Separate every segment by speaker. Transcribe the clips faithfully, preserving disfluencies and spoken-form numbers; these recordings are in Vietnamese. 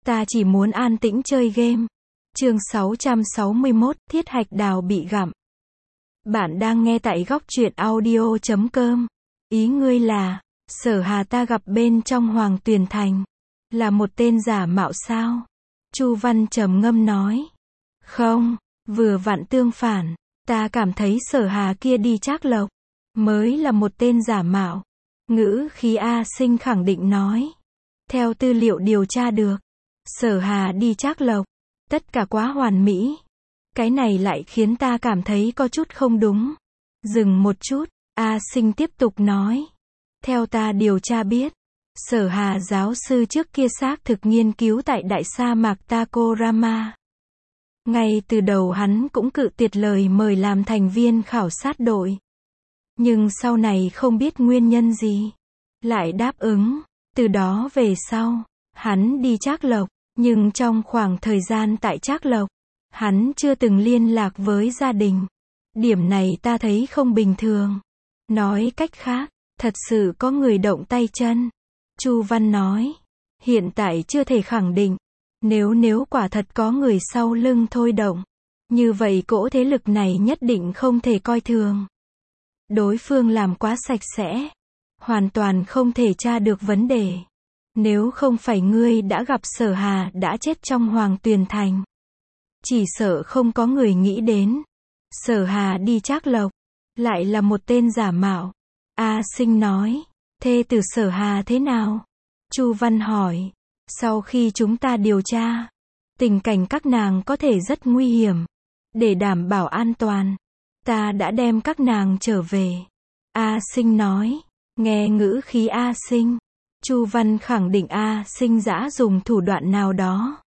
Speaker 1: Ta chỉ muốn an tĩnh chơi game. Chương sáu trăm sáu mươi mốt, Thiết hạch đào bị gặm. Bạn đang nghe tại góc truyện audio chấm com. Ý ngươi là, Sở Hà ta gặp bên trong Hoàng Tuyền Thành, là một tên giả mạo sao? Chu Văn trầm ngâm nói. Không, vừa vặn tương phản, ta cảm thấy Sở Hà kia đi Trác Lộc, mới là một tên giả mạo. Ngữ khí A Sinh khẳng định nói. Theo tư liệu điều tra được, Sở Hà đi Trác Lộc, tất cả quá hoàn mỹ. Cái này lại khiến ta cảm thấy có chút không đúng. Dừng một chút, A Sinh tiếp tục nói. Theo ta điều tra biết, Sở Hà giáo sư trước kia xác thực nghiên cứu tại đại sa mạc Takorama. Ngay từ đầu hắn cũng cự tuyệt lời mời làm thành viên khảo sát đội. Nhưng sau này không biết nguyên nhân gì, lại đáp ứng. Từ đó về sau, hắn đi Trác Lộc, nhưng trong khoảng thời gian tại Trác Lộc, hắn chưa từng liên lạc với gia đình. Điểm này ta thấy không bình thường. Nói cách khác, thật sự có người động tay chân. Chu Văn nói, hiện tại chưa thể khẳng định. Nếu nếu quả thật có người sau lưng thôi động, như vậy cỗ thế lực này nhất định không thể coi thường. Đối phương làm quá sạch sẽ, hoàn toàn không thể tra được vấn đề. Nếu không phải ngươi đã gặp Sở Hà đã chết trong Hoàng Tuyền Thành, chỉ sợ không có người nghĩ đến Sở Hà đi Trác Lộc lại là một tên giả mạo. A Sinh nói. Thê tử Sở Hà thế nào? Chu Văn hỏi. Sau khi chúng ta điều tra, tình cảnh các nàng có thể rất nguy hiểm. Để đảm bảo an toàn, ta đã đem các nàng trở về. A Sinh nói. Nghe ngữ khí A Sinh, Chu Văn khẳng định A Sinh đã dùng thủ đoạn nào đó.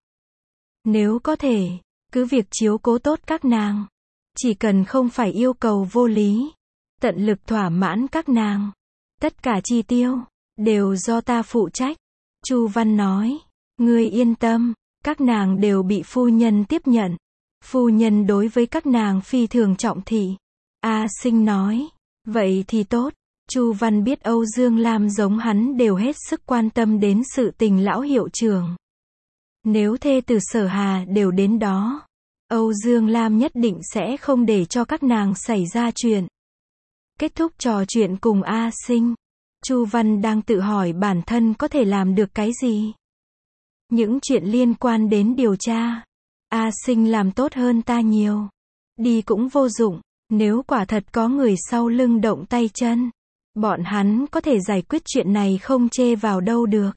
Speaker 1: Nếu có thể, cứ việc chiếu cố tốt các nàng. Chỉ cần không phải yêu cầu vô lý, tận lực thỏa mãn các nàng. Tất cả chi tiêu, đều do ta phụ trách. Chu Văn nói. Ngươi yên tâm, các nàng đều bị phu nhân tiếp nhận. Phu nhân đối với các nàng phi thường trọng thị. A Sinh nói. Vậy thì tốt. Chu Văn biết Âu Dương Lam giống hắn đều hết sức quan tâm đến sự tình lão hiệu trưởng. Nếu thê tử Sở Hà đều đến đó, Âu Dương Lam nhất định sẽ không để cho các nàng xảy ra chuyện. Kết thúc trò chuyện cùng A Sinh, Chu Văn đang tự hỏi bản thân có thể làm được cái gì. Những chuyện liên quan đến điều tra, A Sinh làm tốt hơn ta nhiều. Đi cũng vô dụng, nếu quả thật có người sau lưng động tay chân, bọn hắn có thể giải quyết chuyện này không chê vào đâu được.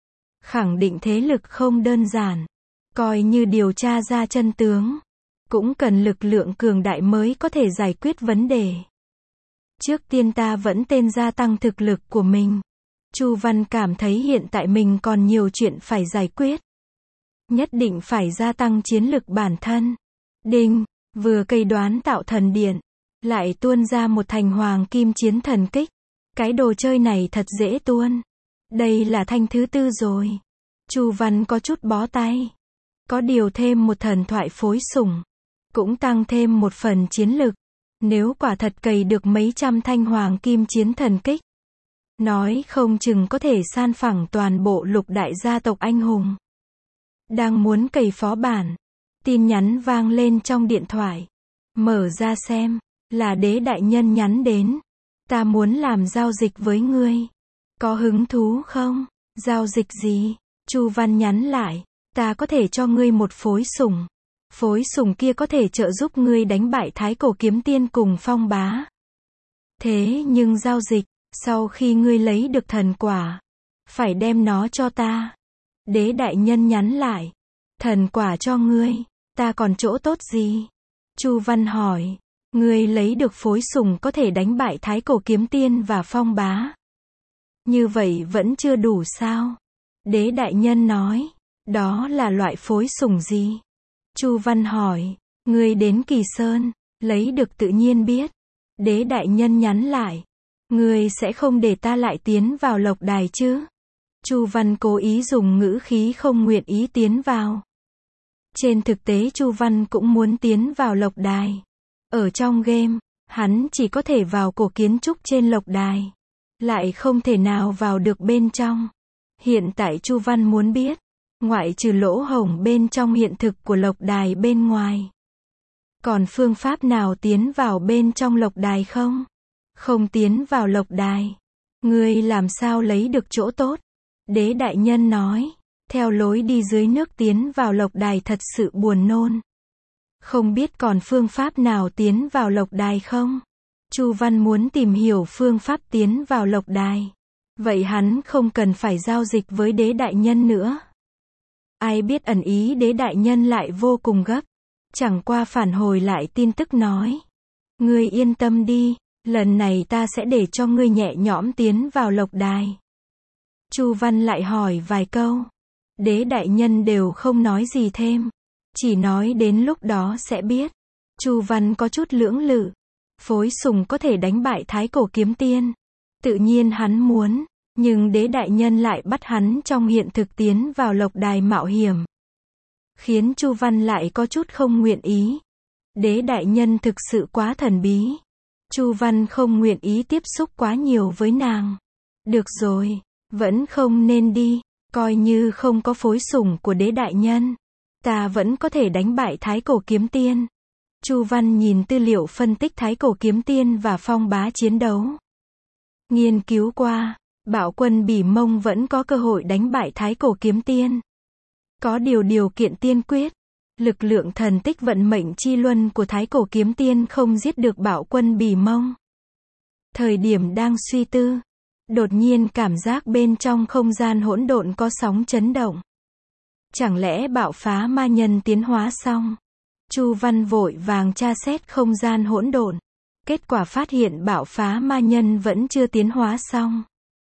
Speaker 1: Khẳng định thế lực không đơn giản. Coi như điều tra ra chân tướng, cũng cần lực lượng cường đại mới có thể giải quyết vấn đề. Trước tiên ta vẫn tên gia tăng thực lực của mình. Chu Văn cảm thấy hiện tại mình còn nhiều chuyện phải giải quyết. Nhất định phải gia tăng chiến lực bản thân. Đinh, vừa cây đoán tạo thần điện, lại tuôn ra một thành hoàng kim chiến thần kích. Cái đồ chơi này thật dễ tuôn. Đây là thanh thứ tư rồi. Chu Văn có chút bó tay. Có điều thêm một thần thoại phối sủng, cũng tăng thêm một phần chiến lực. Nếu quả thật cày được mấy trăm thanh hoàng kim chiến thần kích, nói không chừng có thể san phẳng toàn bộ lục đại gia tộc anh hùng. Đang muốn cày phó bản, tin nhắn vang lên trong điện thoại. Mở ra xem, là Đế đại nhân nhắn đến. Ta muốn làm giao dịch với ngươi. Có hứng thú không? Giao dịch gì? Chu Văn nhắn lại. Ta có thể cho ngươi một phối sủng. Phối sủng kia có thể trợ giúp ngươi đánh bại Thái Cổ Kiếm Tiên cùng Phong Bá. Thế nhưng giao dịch, sau khi ngươi lấy được thần quả, phải đem nó cho ta. Đế đại nhân nhắn lại. Thần quả cho ngươi, ta còn chỗ tốt gì? Chu Văn hỏi. Ngươi lấy được phối sủng có thể đánh bại Thái Cổ Kiếm Tiên và Phong Bá. Như vậy vẫn chưa đủ sao? Đế đại nhân nói. Đó là loại phối sủng gì? Chu Văn hỏi. Ngươi đến Kỳ Sơn, lấy được tự nhiên biết. Đế đại nhân nhắn lại. Ngươi sẽ không để ta lại tiến vào lộc đài chứ? Chu Văn cố ý dùng ngữ khí không nguyện ý tiến vào. Trên thực tế Chu Văn cũng muốn tiến vào lộc đài. Ở trong game, hắn chỉ có thể vào cổ kiến trúc trên lộc đài, lại không thể nào vào được bên trong. Hiện tại Chu Văn muốn biết, ngoại trừ lỗ hổng bên trong hiện thực của lộc đài bên ngoài. Còn phương pháp nào tiến vào bên trong lộc đài không? Không tiến vào lộc đài. Ngươi làm sao lấy được chỗ tốt? Đế đại nhân nói. Theo lối đi dưới nước tiến vào lộc đài thật sự buồn nôn. Không biết còn phương pháp nào tiến vào lộc đài không? Chu Văn muốn tìm hiểu phương pháp tiến vào lộc đài. Vậy hắn không cần phải giao dịch với đế đại nhân nữa. Ai biết ẩn ý đế đại nhân lại vô cùng gấp. Chẳng qua phản hồi lại tin tức nói. Ngươi yên tâm đi, lần này ta sẽ để cho ngươi nhẹ nhõm tiến vào lộc đài. Chu Văn lại hỏi vài câu. Đế đại nhân đều không nói gì thêm. Chỉ nói đến lúc đó sẽ biết. Chu Văn có chút lưỡng lự. Phối sùng có thể đánh bại Thái Cổ Kiếm Tiên. Tự nhiên hắn muốn. Nhưng đế đại nhân lại bắt hắn trong hiện thực tiến vào lộc đài mạo hiểm. Khiến Chu Văn lại có chút không nguyện ý. Đế đại nhân thực sự quá thần bí. Chu Văn không nguyện ý tiếp xúc quá nhiều với nàng. Được rồi, vẫn không nên đi. Coi như không có phối sủng của đế đại nhân. Ta vẫn có thể đánh bại Thái Cổ Kiếm Tiên. Chu Văn nhìn tư liệu phân tích Thái Cổ Kiếm Tiên và Phong Bá chiến đấu. Nghiên cứu qua, Bạo Quân Bỉ Mông vẫn có cơ hội đánh bại Thái Cổ Kiếm Tiên. Có điều điều kiện tiên quyết. Lực lượng thần tích vận mệnh chi luân của Thái Cổ Kiếm Tiên không giết được Bạo Quân Bỉ Mông. Thời điểm đang suy tư, đột nhiên cảm giác bên trong không gian hỗn độn có sóng chấn động. Chẳng lẽ bạo phá ma nhân tiến hóa xong? Chu Văn vội vàng tra xét không gian hỗn độn. Kết quả phát hiện bạo phá ma nhân vẫn chưa tiến hóa xong.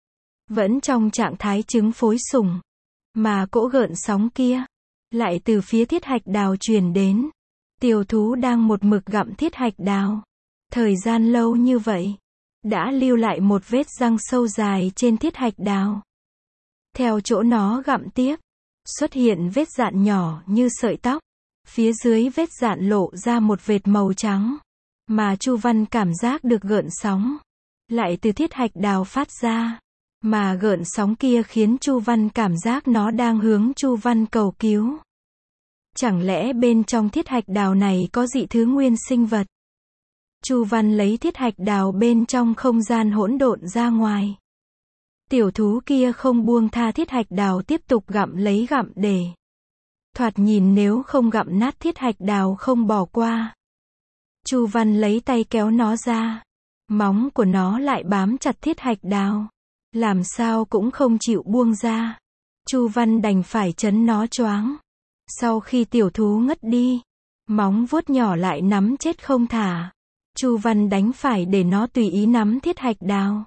Speaker 1: Vẫn trong trạng thái trứng phối sủng. Mà cỗ gợn sóng kia lại từ phía thiết hạch đào truyền đến. Tiểu thú đang một mực gặm thiết hạch đào. Thời gian lâu như vậy, đã lưu lại một vết răng sâu dài trên thiết hạch đào. Theo chỗ nó gặm tiếp, xuất hiện vết dạn nhỏ như sợi tóc. Phía dưới vết dạn lộ ra một vệt màu trắng. Mà Chu Văn cảm giác được gợn sóng lại từ thiết hạch đào phát ra. Mà gợn sóng kia khiến Chu Văn cảm giác nó đang hướng Chu Văn cầu cứu. Chẳng lẽ bên trong thiết hạch đào này có dị thứ nguyên sinh vật? Chu Văn lấy thiết hạch đào bên trong không gian hỗn độn ra ngoài. Tiểu thú kia không buông tha thiết hạch đào tiếp tục gặm lấy gặm để. Thoạt nhìn nếu không gặm nát thiết hạch đào không bỏ qua. Chu Văn lấy tay kéo nó ra. Móng của nó lại bám chặt thiết hạch đào. Làm sao cũng không chịu buông ra. Chu Văn đành phải chấn nó choáng. Sau khi tiểu thú ngất đi, móng vuốt nhỏ lại nắm chết không thả. Chu Văn đánh phải để nó tùy ý nắm thiết hạch đào.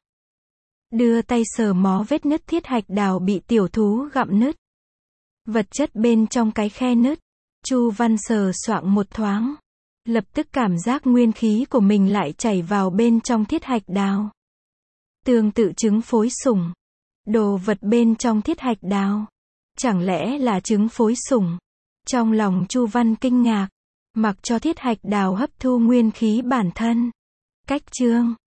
Speaker 1: Đưa tay sờ mó vết nứt thiết hạch đào bị tiểu thú gặm nứt. Vật chất bên trong cái khe nứt. Chu Văn sờ soạng một thoáng. Lập tức cảm giác nguyên khí của mình lại chảy vào bên trong thiết hạch đào. Tương tự trứng phối sủng. Đồ vật bên trong thiết hạch đào. Chẳng lẽ là trứng phối sủng? Trong lòng Chu Văn kinh ngạc. Mặc cho thiết hạch đào hấp thu nguyên khí bản thân. Cách chương